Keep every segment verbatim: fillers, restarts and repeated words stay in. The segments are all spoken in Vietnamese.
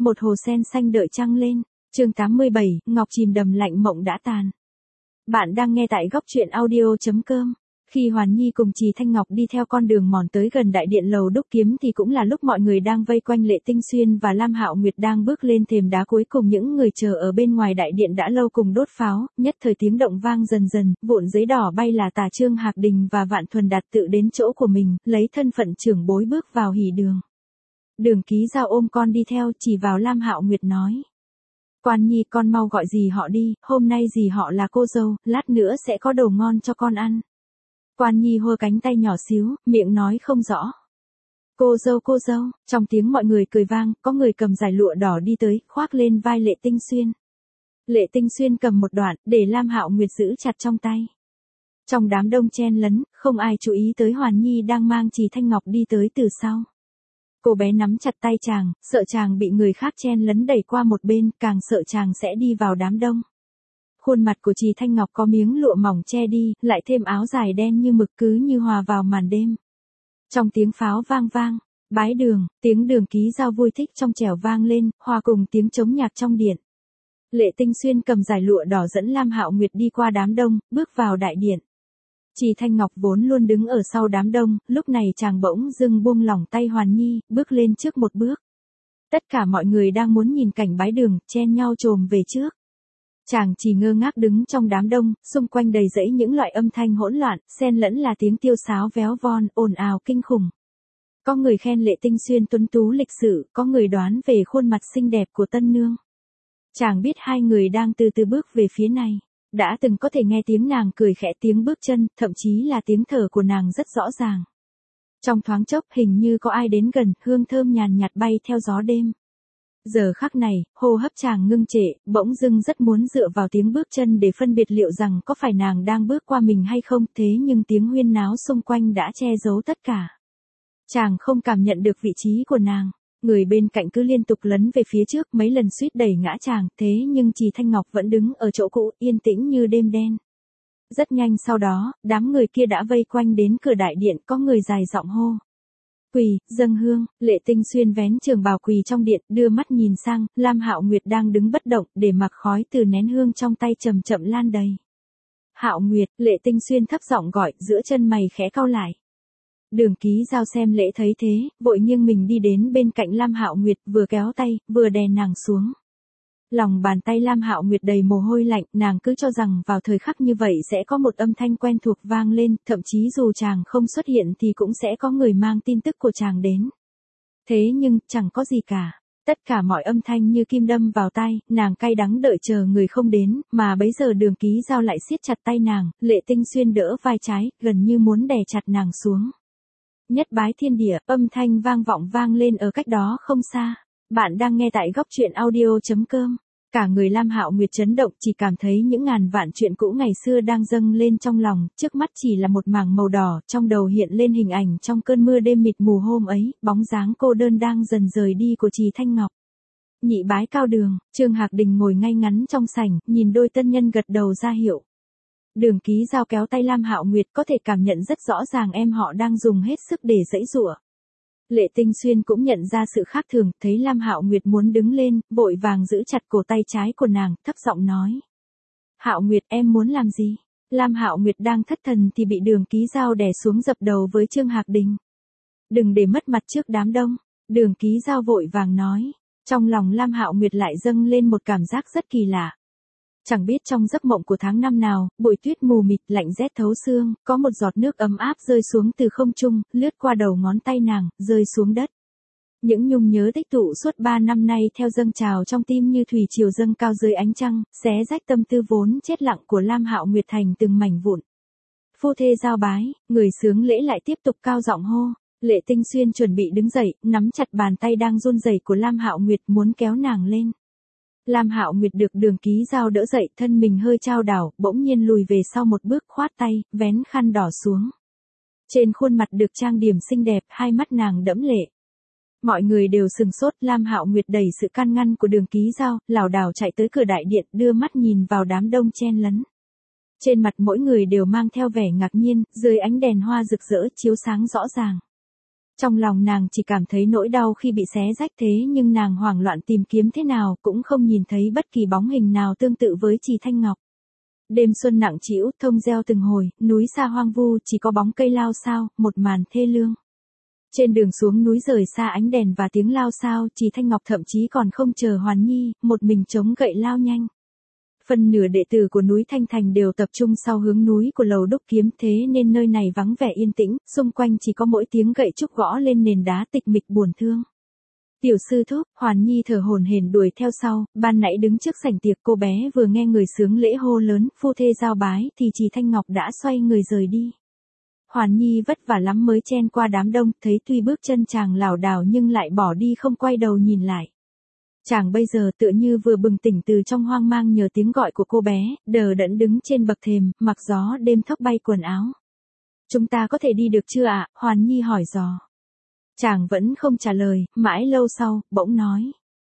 một hồ sen xanh đợi trăng lên. Chương tám mươi bảy, Ngọc chìm đầm lạnh mộng đã tàn. Bạn đang nghe tại góc truyện audio chấm com. Khi Hoàn Nhi cùng Trì Thanh Ngọc đi theo con đường mòn tới gần đại điện lầu đúc kiếm thì cũng là lúc mọi người đang vây quanh Lệ Tinh Xuyên và Lam Hạo Nguyệt đang bước lên thềm đá, cuối cùng những người chờ ở bên ngoài đại điện đã lâu cùng đốt pháo, nhất thời tiếng động vang dần dần, vụn giấy đỏ bay là tả. Trương Hạc Đình và Vạn Thuần Đạt tự đến chỗ của mình, lấy thân phận trưởng bối bước vào hỉ đường. Đường Ký Dao ôm con đi theo, chỉ vào Lam Hạo Nguyệt nói: Quan Nhi, con mau gọi dì họ đi, hôm nay dì họ là cô dâu, lát nữa sẽ có đồ ngon cho con ăn. Quan Nhi hô cánh tay nhỏ xíu, miệng nói không rõ. Cô dâu cô dâu, trong tiếng mọi người cười vang, có người cầm dải lụa đỏ đi tới, khoác lên vai Lệ Tinh Xuyên. Lệ Tinh Xuyên cầm một đoạn, để Lam Hạo Nguyệt giữ chặt trong tay. Trong đám đông chen lấn, không ai chú ý tới Hoàn Nhi đang mang Trì Thanh Ngọc đi tới từ sau. Cô bé nắm chặt tay chàng, sợ chàng bị người khác chen lấn đẩy qua một bên, càng sợ chàng sẽ đi vào đám đông. Khuôn mặt của Trì Thanh Ngọc có miếng lụa mỏng che đi, lại thêm áo dài đen như mực, cứ như hòa vào màn đêm. Trong tiếng pháo vang vang, bái đường, tiếng Đường Ký Dao vui thích trong trẻo vang lên, hòa cùng tiếng trống nhạc trong điện. Lệ Tinh Xuyên cầm dải lụa đỏ dẫn Lam Hạo Nguyệt đi qua đám đông, bước vào đại điện. Trì Thanh Ngọc vốn luôn đứng ở sau đám đông, lúc này chàng bỗng dưng buông lỏng tay Hoàn Nhi, bước lên trước một bước. Tất cả mọi người đang muốn nhìn cảnh bái đường, chen nhau chồm về trước. Chàng chỉ ngơ ngác đứng trong đám đông, xung quanh đầy rẫy những loại âm thanh hỗn loạn, xen lẫn là tiếng tiêu sáo véo von, ồn ào kinh khủng. Có người khen Lệ Tinh Xuyên tuấn tú lịch sự, có người đoán về khuôn mặt xinh đẹp của tân nương. Chàng biết hai người đang từ từ bước về phía này. Đã từng có thể nghe tiếng nàng cười khẽ, tiếng bước chân, thậm chí là tiếng thở của nàng rất rõ ràng. Trong thoáng chốc hình như có ai đến gần, hương thơm nhàn nhạt bay theo gió đêm. Giờ khắc này, hô hấp chàng ngưng trệ, bỗng dưng rất muốn dựa vào tiếng bước chân để phân biệt liệu rằng có phải nàng đang bước qua mình hay không, thế nhưng tiếng huyên náo xung quanh đã che giấu tất cả. Chàng không cảm nhận được vị trí của nàng. Người bên cạnh cứ liên tục lấn về phía trước, mấy lần suýt đẩy ngã chàng, thế nhưng Trì Thanh Ngọc vẫn đứng ở chỗ cũ, yên tĩnh như đêm đen. Rất nhanh sau đó, đám người kia đã vây quanh đến cửa đại điện, có người dài giọng hô: Quỳ, dâng hương. Lệ Tinh Xuyên vén trường bào quỳ trong điện, đưa mắt nhìn sang, Lam Hạo Nguyệt đang đứng bất động, để mặc khói từ nén hương trong tay chậm chậm lan đầy. Hạo Nguyệt, Lệ Tinh Xuyên thấp giọng gọi, giữa chân mày khẽ cau lại. Đường Ký Dao xem lễ thấy thế, vội nghiêng mình đi đến bên cạnh Lam Hạo Nguyệt, vừa kéo tay, vừa đè nàng xuống. Lòng bàn tay Lam Hạo Nguyệt đầy mồ hôi lạnh, nàng cứ cho rằng vào thời khắc như vậy sẽ có một âm thanh quen thuộc vang lên, thậm chí dù chàng không xuất hiện thì cũng sẽ có người mang tin tức của chàng đến. Thế nhưng, chẳng có gì cả. Tất cả mọi âm thanh như kim đâm vào tai, nàng cay đắng đợi chờ người không đến, mà bấy giờ Đường Ký Dao lại siết chặt tay nàng, Lệ Tinh Xuyên đỡ vai trái, gần như muốn đè chặt nàng xuống. Nhất bái thiên địa, âm thanh vang vọng vang lên ở cách đó không xa. Bạn đang nghe tại góc truyện audio chấm com. Cả người Lam Hạo Nguyệt chấn động, chỉ cảm thấy những ngàn vạn chuyện cũ ngày xưa đang dâng lên trong lòng, trước mắt chỉ là một mảng màu đỏ, trong đầu hiện lên hình ảnh trong cơn mưa đêm mịt mù hôm ấy, bóng dáng cô đơn đang dần rời đi của Trì Thanh Ngọc. Nhị bái cao đường, Trương Hạc Đình ngồi ngay ngắn trong sảnh, nhìn đôi tân nhân gật đầu ra hiệu. Đường Ký Dao kéo tay Lam Hạo Nguyệt, có thể cảm nhận rất rõ ràng em họ đang dùng hết sức để giãy giụa. Lệ Tinh Xuyên cũng nhận ra sự khác thường, thấy Lam Hạo Nguyệt muốn đứng lên, vội vàng giữ chặt cổ tay trái của nàng, thấp giọng nói: Hạo Nguyệt, em muốn làm gì? Lam Hạo Nguyệt đang thất thần thì bị Đường Ký Dao đè xuống dập đầu với Trương Hạc Đình. Đừng để mất mặt trước đám đông. Đường Ký Dao vội vàng nói. Trong lòng Lam Hạo Nguyệt lại dâng lên một cảm giác rất kỳ lạ. Chẳng biết trong giấc mộng của tháng năm nào, bụi tuyết mù mịt lạnh rét thấu xương, có một giọt nước ấm áp rơi xuống từ không trung, lướt qua đầu ngón tay nàng, rơi xuống đất. Những nhung nhớ tích tụ suốt ba năm nay theo dâng trào trong tim như thủy triều dâng cao dưới ánh trăng, xé rách tâm tư vốn chết lặng của Lam Hạo Nguyệt thành từng mảnh vụn. Phu thê giao bái, người sướng lễ lại tiếp tục cao giọng hô. Lệ Tinh Xuyên chuẩn bị đứng dậy, nắm chặt bàn tay đang run rẩy của Lam Hạo Nguyệt, muốn kéo nàng lên. Lam Hạo Nguyệt được Đường Ký Dao đỡ dậy, thân mình hơi chao đảo, bỗng nhiên lùi về sau một bước, khoát tay, vén khăn đỏ xuống. Trên khuôn mặt được trang điểm xinh đẹp, hai mắt nàng đẫm lệ. Mọi người đều sừng sốt, Lam Hạo Nguyệt đẩy sự can ngăn của Đường Ký Dao, lảo đảo chạy tới cửa đại điện, đưa mắt nhìn vào đám đông chen lấn. Trên mặt mỗi người đều mang theo vẻ ngạc nhiên, dưới ánh đèn hoa rực rỡ chiếu sáng rõ ràng. Trong lòng nàng chỉ cảm thấy nỗi đau khi bị xé rách thế nhưng nàng hoảng loạn tìm kiếm thế nào cũng không nhìn thấy bất kỳ bóng hình nào tương tự với Trì Thanh Ngọc. Đêm xuân nặng trĩu, thông reo từng hồi, núi xa hoang vu chỉ có bóng cây lao xao, một màn thê lương. Trên đường xuống núi rời xa ánh đèn và tiếng lao xao, Trì Thanh Ngọc thậm chí còn không chờ Hoàn Nhi, một mình chống gậy lao nhanh. Phần nửa đệ tử của núi Thanh Thành đều tập trung sau hướng núi của lầu đúc kiếm thế nên nơi này vắng vẻ yên tĩnh, xung quanh chỉ có mỗi tiếng gậy trúc gõ lên nền đá tịch mịch buồn thương. Tiểu sư thúc, Hoàn Nhi thở hổn hển đuổi theo sau, ban nãy đứng trước sảnh tiệc cô bé vừa nghe người sướng lễ hô lớn, phu thê giao bái thì Trì Thanh Ngọc đã xoay người rời đi. Hoàn Nhi vất vả lắm mới chen qua đám đông, thấy tuy bước chân chàng lảo đảo nhưng lại bỏ đi không quay đầu nhìn lại. Chàng bây giờ tựa như vừa bừng tỉnh từ trong hoang mang nhờ tiếng gọi của cô bé, đờ đẫn đứng trên bậc thềm, mặc gió đêm thốc bay quần áo. Chúng ta có thể đi được chưa ạ? Hoàn Nhi hỏi dò. Chàng vẫn không trả lời, mãi lâu sau, bỗng nói.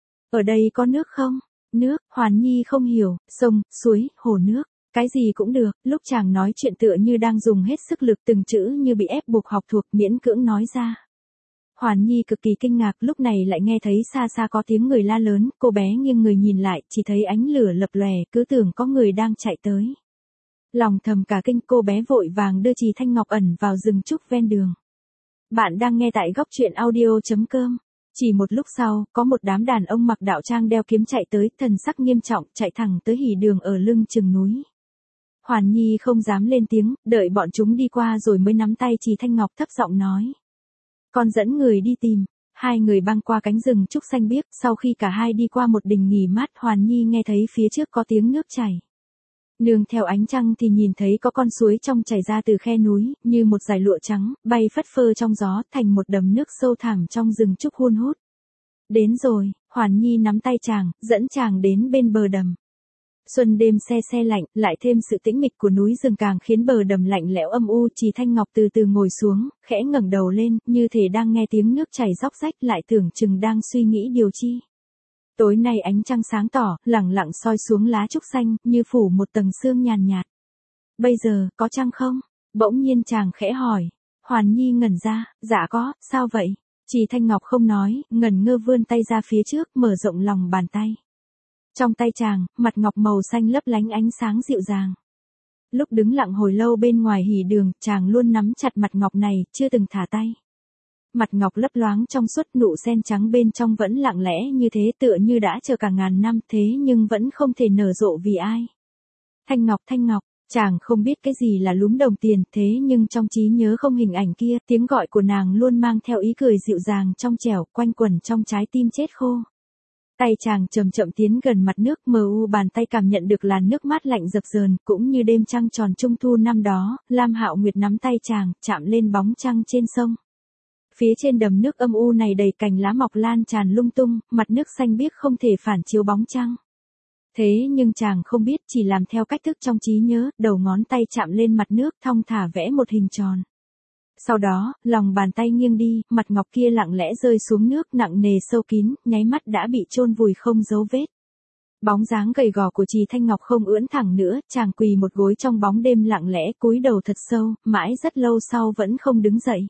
Ở đây có nước không? Nước, Hoàn Nhi không hiểu, sông, suối, hồ nước, cái gì cũng được, lúc chàng nói chuyện tựa như đang dùng hết sức lực từng chữ như bị ép buộc học thuộc miễn cưỡng nói ra. Hoàn Nhi cực kỳ kinh ngạc lúc này lại nghe thấy xa xa có tiếng người la lớn, cô bé nghiêng người nhìn lại, chỉ thấy ánh lửa lập lòe, cứ tưởng có người đang chạy tới. Lòng thầm cả kinh cô bé vội vàng đưa Trì Thanh Ngọc ẩn vào rừng trúc ven đường. Bạn đang nghe tại góc truyện audio.com. Chỉ một lúc sau, có một đám đàn ông mặc đạo trang đeo kiếm chạy tới, thần sắc nghiêm trọng, chạy thẳng tới hỉ đường ở lưng chừng núi. Hoàn Nhi không dám lên tiếng, đợi bọn chúng đi qua rồi mới nắm tay Trì Thanh Ngọc thấp giọng nói. Con dẫn người đi tìm. Hai người băng qua cánh rừng trúc xanh biếc, sau khi cả hai đi qua một đình nghỉ mát, Hoàn Nhi nghe thấy phía trước có tiếng nước chảy. Nương theo ánh trăng thì nhìn thấy có con suối trong chảy ra từ khe núi, như một dải lụa trắng, bay phất phơ trong gió, thành một đầm nước sâu thẳm trong rừng trúc hun hút. Đến rồi, Hoàn Nhi nắm tay chàng, dẫn chàng đến bên bờ đầm. Xuân đêm se se lạnh, lại thêm sự tĩnh mịch của núi rừng càng khiến bờ đầm lạnh lẽo âm u. Trì Thanh Ngọc từ từ ngồi xuống, khẽ ngẩng đầu lên, như thể đang nghe tiếng nước chảy róc rách, lại tưởng chừng đang suy nghĩ điều chi. Tối nay ánh trăng sáng tỏ, lẳng lặng soi xuống lá trúc xanh, như phủ một tầng sương nhàn nhạt. Bây giờ, có trăng không? Bỗng nhiên chàng khẽ hỏi. Hoàn Nhi ngẩn ra, dạ có, sao vậy? Trì Thanh Ngọc không nói, ngẩn ngơ vươn tay ra phía trước, mở rộng lòng bàn tay. Trong tay chàng, mặt ngọc màu xanh lấp lánh ánh sáng dịu dàng. Lúc đứng lặng hồi lâu bên ngoài hỉ đường, chàng luôn nắm chặt mặt ngọc này, chưa từng thả tay. Mặt ngọc lấp loáng trong suốt, nụ sen trắng bên trong vẫn lặng lẽ như thế, tựa như đã chờ cả ngàn năm thế nhưng vẫn không thể nở rộ vì ai. Thanh Ngọc, Thanh Ngọc, chàng không biết cái gì là lúm đồng tiền, thế nhưng trong trí nhớ không hình ảnh kia, tiếng gọi của nàng luôn mang theo ý cười dịu dàng trong trẻo, quanh quẩn trong trái tim chết khô. Tay chàng chậm chậm tiến gần mặt nước, mờ u bàn tay cảm nhận được làn nước mát lạnh dập dờn, cũng như đêm trăng tròn trung thu năm đó, Lam Hạo Nguyệt nắm tay chàng, chạm lên bóng trăng trên sông. Phía trên đầm nước âm u này đầy cành lá mọc lan tràn lung tung, mặt nước xanh biếc không thể phản chiếu bóng trăng. Thế nhưng chàng không biết, chỉ làm theo cách thức trong trí nhớ, đầu ngón tay chạm lên mặt nước, thong thả vẽ một hình tròn. Sau đó, lòng bàn tay nghiêng đi, mặt ngọc kia lặng lẽ rơi xuống nước nặng nề sâu kín, nháy mắt đã bị chôn vùi không dấu vết. Bóng dáng gầy gò của Trì Thanh Ngọc không ưỡn thẳng nữa, chàng quỳ một gối trong bóng đêm lặng lẽ, cúi đầu thật sâu, mãi rất lâu sau vẫn không đứng dậy.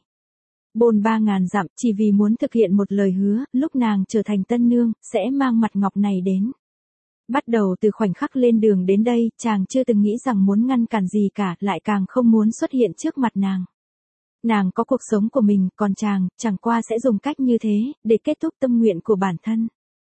Bôn ba ngàn dặm, chỉ vì muốn thực hiện một lời hứa, lúc nàng trở thành tân nương, sẽ mang mặt ngọc này đến. Bắt đầu từ khoảnh khắc lên đường đến đây, chàng chưa từng nghĩ rằng muốn ngăn cản gì cả, lại càng không muốn xuất hiện trước mặt nàng. Nàng có cuộc sống của mình, còn chàng, chẳng qua sẽ dùng cách như thế, để kết thúc tâm nguyện của bản thân.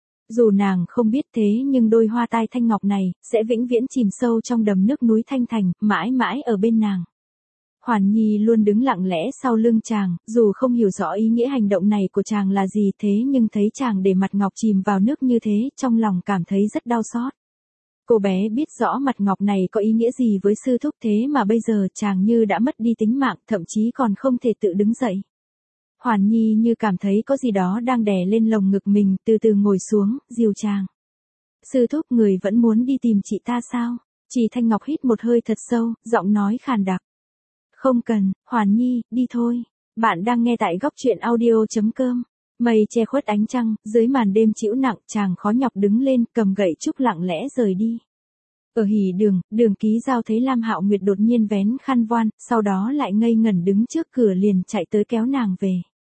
Dù nàng không biết thế nhưng đôi hoa tai thanh ngọc này, sẽ vĩnh viễn chìm sâu trong đầm nước núi Thanh Thành, mãi mãi ở bên nàng. Hoàn Nhi luôn đứng lặng lẽ sau lưng chàng, dù không hiểu rõ ý nghĩa hành động này của chàng là gì thế nhưng thấy chàng để mặt ngọc chìm vào nước như thế, trong lòng cảm thấy rất đau xót. Cô bé biết rõ mặt ngọc này có ý nghĩa gì với sư thúc thế mà bây giờ chàng như đã mất đi tính mạng, thậm chí còn không thể tự đứng dậy. Hoàn Nhi như cảm thấy có gì đó đang đè lên lồng ngực mình, từ từ ngồi xuống, dìu chàng. Sư thúc, người vẫn muốn đi tìm chị ta sao? Trì Thanh Ngọc hít một hơi thật sâu, giọng nói khàn đặc. Không cần, Hoàn Nhi, đi thôi. Bạn đang nghe tại góc truyện audio.com. Mây che khuất ánh trăng, dưới màn đêm trĩu nặng, chàng khó nhọc đứng lên, cầm gậy trúc lặng lẽ rời đi. Ở hỉ đường, Đường Ký Giao thấy Lam Hạo Nguyệt đột nhiên vén khăn voan, sau đó lại ngây ngẩn đứng trước cửa liền chạy tới kéo nàng về.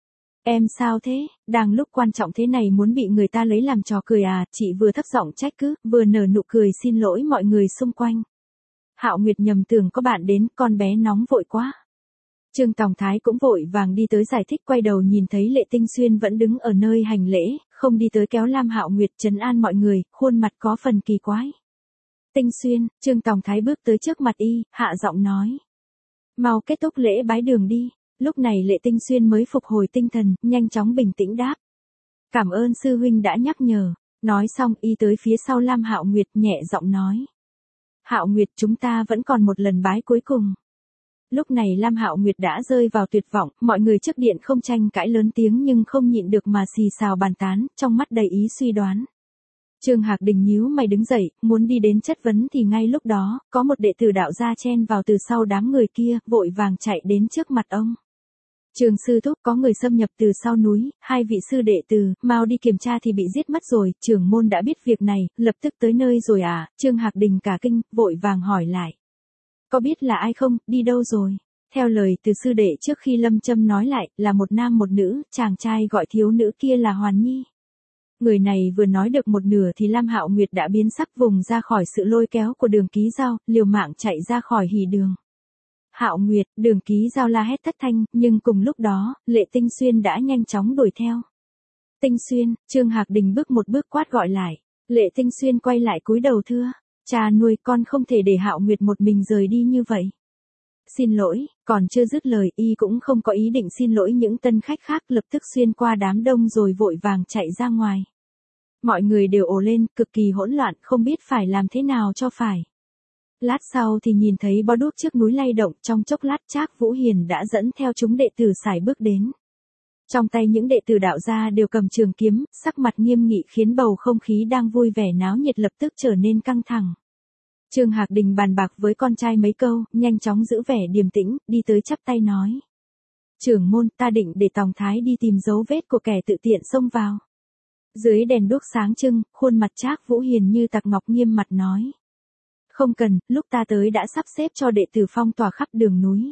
Em sao thế, đang lúc quan trọng thế này muốn bị người ta lấy làm trò cười à, chị vừa thấp giọng trách cứ, vừa nở nụ cười xin lỗi mọi người xung quanh. Hạo Nguyệt nhầm tưởng có bạn đến, con bé nóng vội quá. Trương Tòng Thái cũng vội vàng đi tới giải thích, quay đầu nhìn thấy Lệ Tinh Xuyên vẫn đứng ở nơi hành lễ, không đi tới kéo Lam Hạo Nguyệt trấn an mọi người, khuôn mặt có phần kỳ quái. Tinh Xuyên, Trương Tòng Thái bước tới trước mặt y, hạ giọng nói. Mau kết thúc lễ bái đường đi. Lúc này Lệ Tinh Xuyên mới phục hồi tinh thần, nhanh chóng bình tĩnh đáp. Cảm ơn sư huynh đã nhắc nhở. Nói xong y tới phía sau Lam Hạo Nguyệt nhẹ giọng nói. Hạo Nguyệt, chúng ta vẫn còn một lần bái cuối cùng. Lúc này Lam Hạo Nguyệt đã rơi vào tuyệt vọng, mọi người trước điện không tranh cãi lớn tiếng nhưng không nhịn được mà xì xào bàn tán, trong mắt đầy ý suy đoán. Trương Hạc Đình nhíu mày đứng dậy, muốn đi đến chất vấn thì ngay lúc đó, có một đệ tử đạo gia chen vào từ sau đám người kia, vội vàng chạy đến trước mặt ông. Trường sư thúc, có người xâm nhập từ sau núi, hai vị sư đệ tử, mau đi kiểm tra thì bị giết mất rồi, trưởng môn đã biết việc này, lập tức tới nơi rồi à, Trương Hạc Đình cả kinh, vội vàng hỏi lại. Có biết là ai không, đi đâu rồi? Theo lời từ sư đệ trước khi Lâm Châm nói lại, là một nam một nữ, chàng trai gọi thiếu nữ kia là Hoàn Nhi. Người này vừa nói được một nửa thì Lam Hạo Nguyệt đã biến sắc vùng ra khỏi sự lôi kéo của Đường Ký Giao, liều mạng chạy ra khỏi hỉ đường. Hạo Nguyệt, Đường Ký Giao la hét thất thanh, nhưng cùng lúc đó, Lệ Tinh Xuyên đã nhanh chóng đuổi theo. Tinh Xuyên, Trương Hạc Đình bước một bước quát gọi lại. Lệ Tinh Xuyên quay lại cúi đầu thưa. Cha nuôi, con không thể để Hạo Nguyệt một mình rời đi như vậy. Xin lỗi, còn chưa dứt lời y cũng không có ý định xin lỗi những tân khách khác, lập tức xuyên qua đám đông rồi vội vàng chạy ra ngoài. Mọi người đều ồ lên, cực kỳ hỗn loạn, không biết phải làm thế nào cho phải. Lát sau thì nhìn thấy bó đuốc trước núi lay động, trong chốc lát Trác Vũ Hiền đã dẫn theo chúng đệ tử sải bước đến. Trong tay những đệ tử đạo gia đều cầm trường kiếm, sắc mặt nghiêm nghị khiến bầu không khí đang vui vẻ náo nhiệt lập tức trở nên căng thẳng. Trương Hạc Đình bàn bạc với con trai mấy câu, nhanh chóng giữ vẻ điềm tĩnh, đi tới chắp tay nói. Trưởng môn, ta định để Tòng Thái đi tìm dấu vết của kẻ tự tiện xông vào. Dưới đèn đuốc sáng trưng, khuôn mặt Trác Vũ Hiền như tạc ngọc nghiêm mặt nói. Không cần, lúc ta tới đã sắp xếp cho đệ tử phong tỏa khắp đường núi.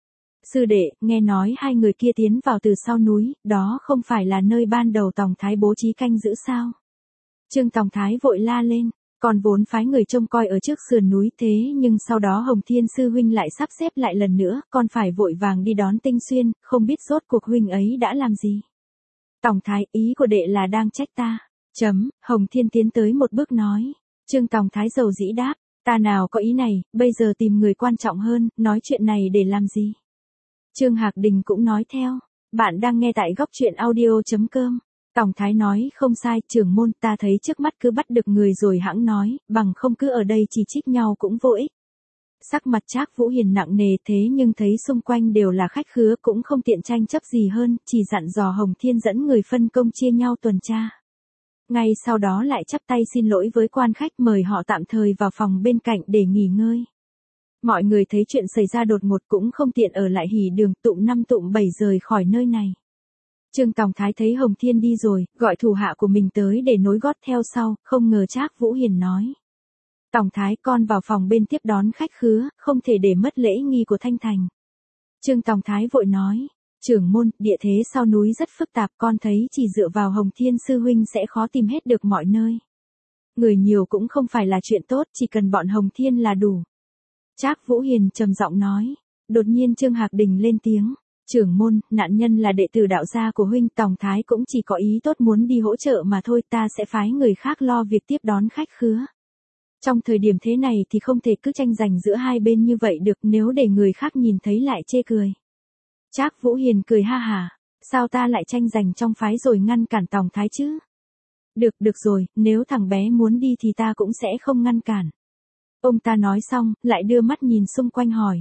Sư đệ, nghe nói hai người kia tiến vào từ sau núi, đó không phải là nơi ban đầu Tòng Thái bố trí canh giữ sao? Trương Tòng Thái vội la lên, còn vốn phái người trông coi ở trước sườn núi thế nhưng sau đó Hồng Thiên Sư huynh lại sắp xếp lại lần nữa, con phải vội vàng đi đón Tinh Xuyên, không biết rốt cuộc huynh ấy đã làm gì. Tòng Thái, ý của đệ là đang trách ta. Chấm, Hồng Thiên tiến tới một bước nói. Trương Tòng Thái dầu dĩ đáp, ta nào có ý này, bây giờ tìm người quan trọng hơn, nói chuyện này để làm gì? Trương Hạc Đình cũng nói theo, bạn đang nghe tại góc truyện audio chấm com. Tòng Thái nói không sai, trưởng môn, ta thấy trước mắt cứ bắt được người rồi hãng nói, bằng không cứ ở đây chỉ trích nhau cũng vô ích. Sắc mặt Trác Vũ Hiền nặng nề thế nhưng thấy xung quanh đều là khách khứa cũng không tiện tranh chấp gì hơn, chỉ dặn dò Hồng Thiên dẫn người phân công chia nhau tuần tra. Ngay sau đó lại chắp tay xin lỗi với quan khách mời họ tạm thời vào phòng bên cạnh để nghỉ ngơi. Mọi người thấy chuyện xảy ra đột ngột cũng không tiện ở lại hỉ đường, tụm năm tụm bảy rời khỏi nơi này. Trương Tòng Thái thấy Hồng Thiên đi rồi, gọi thủ hạ của mình tới để nối gót theo sau, không ngờ Trác Vũ Hiền nói. Tòng Thái, con vào phòng bên tiếp đón khách khứa, không thể để mất lễ nghi của Thanh Thành. Trương Tòng Thái vội nói, trưởng môn, địa thế sau núi rất phức tạp, con thấy chỉ dựa vào Hồng Thiên Sư huynh sẽ khó tìm hết được mọi nơi. Người nhiều cũng không phải là chuyện tốt, chỉ cần bọn Hồng Thiên là đủ. Trác Vũ Hiền trầm giọng nói, đột nhiên Trương Hạc Đình lên tiếng. Trưởng môn, nạn nhân là đệ tử đạo gia của huynh, Tòng Thái cũng chỉ có ý tốt muốn đi hỗ trợ mà thôi, ta sẽ phái người khác lo việc tiếp đón khách khứa. Trong thời điểm thế này thì không thể cứ tranh giành giữa hai bên như vậy được, nếu để người khác nhìn thấy lại chê cười. Trác Vũ Hiền cười ha hả, sao ta lại tranh giành trong phái rồi ngăn cản Tòng Thái chứ? Được, được rồi, nếu thằng bé muốn đi thì ta cũng sẽ không ngăn cản. Ông ta nói xong, lại đưa mắt nhìn xung quanh hỏi.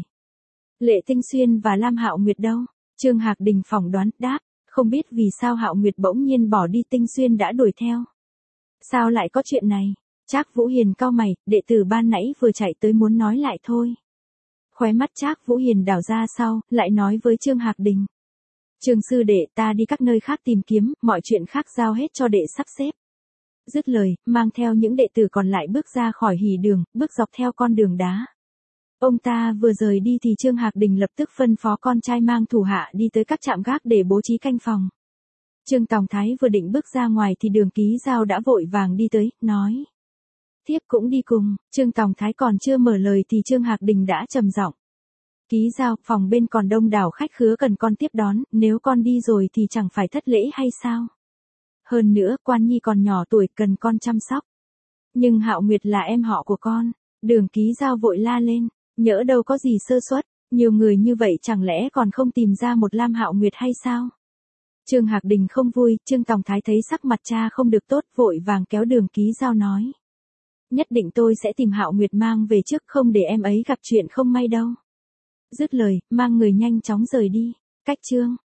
Lệ Tinh Xuyên và Lam Hạo Nguyệt đâu? Trương Hạc Đình phỏng đoán, đáp, không biết vì sao Hạo Nguyệt bỗng nhiên bỏ đi, Tinh Xuyên đã đuổi theo. Sao lại có chuyện này? Trác Vũ Hiền cau mày, đệ tử ban nãy vừa chạy tới muốn nói lại thôi. Khóe mắt Trác Vũ Hiền đảo ra sau, lại nói với Trương Hạc Đình. Trương sư đệ, ta đi các nơi khác tìm kiếm, mọi chuyện khác giao hết cho đệ sắp xếp. Dứt lời, mang theo những đệ tử còn lại bước ra khỏi hỉ đường, bước dọc theo con đường đá. Ông ta vừa rời đi thì Trương Hạc Đình lập tức phân phó con trai mang thủ hạ đi tới các trạm gác để bố trí canh phòng. Trương Tòng Thái vừa định bước ra ngoài thì Đường Ký Giao đã vội vàng đi tới, nói. Thiếp cũng đi cùng. Trương Tòng Thái còn chưa mở lời thì Trương Hạc Đình đã trầm giọng. Ký Giao, phòng bên còn đông đảo khách khứa cần con tiếp đón, nếu con đi rồi thì chẳng phải thất lễ hay sao? Hơn nữa, Quan Nhi còn nhỏ tuổi cần con chăm sóc. Nhưng Hạo Nguyệt là em họ của con. Đường Ký Giao vội la lên, nhỡ đâu có gì sơ suất, nhiều người như vậy chẳng lẽ còn không tìm ra một Lam Hạo Nguyệt hay sao? Trương Hạc Đình không vui, Trương Tòng Thái thấy sắc mặt cha không được tốt, vội vàng kéo Đường Ký Giao nói. Nhất định tôi sẽ tìm Hạo Nguyệt mang về trước, không để em ấy gặp chuyện không may đâu. Dứt lời, mang người nhanh chóng rời đi. Cách Trương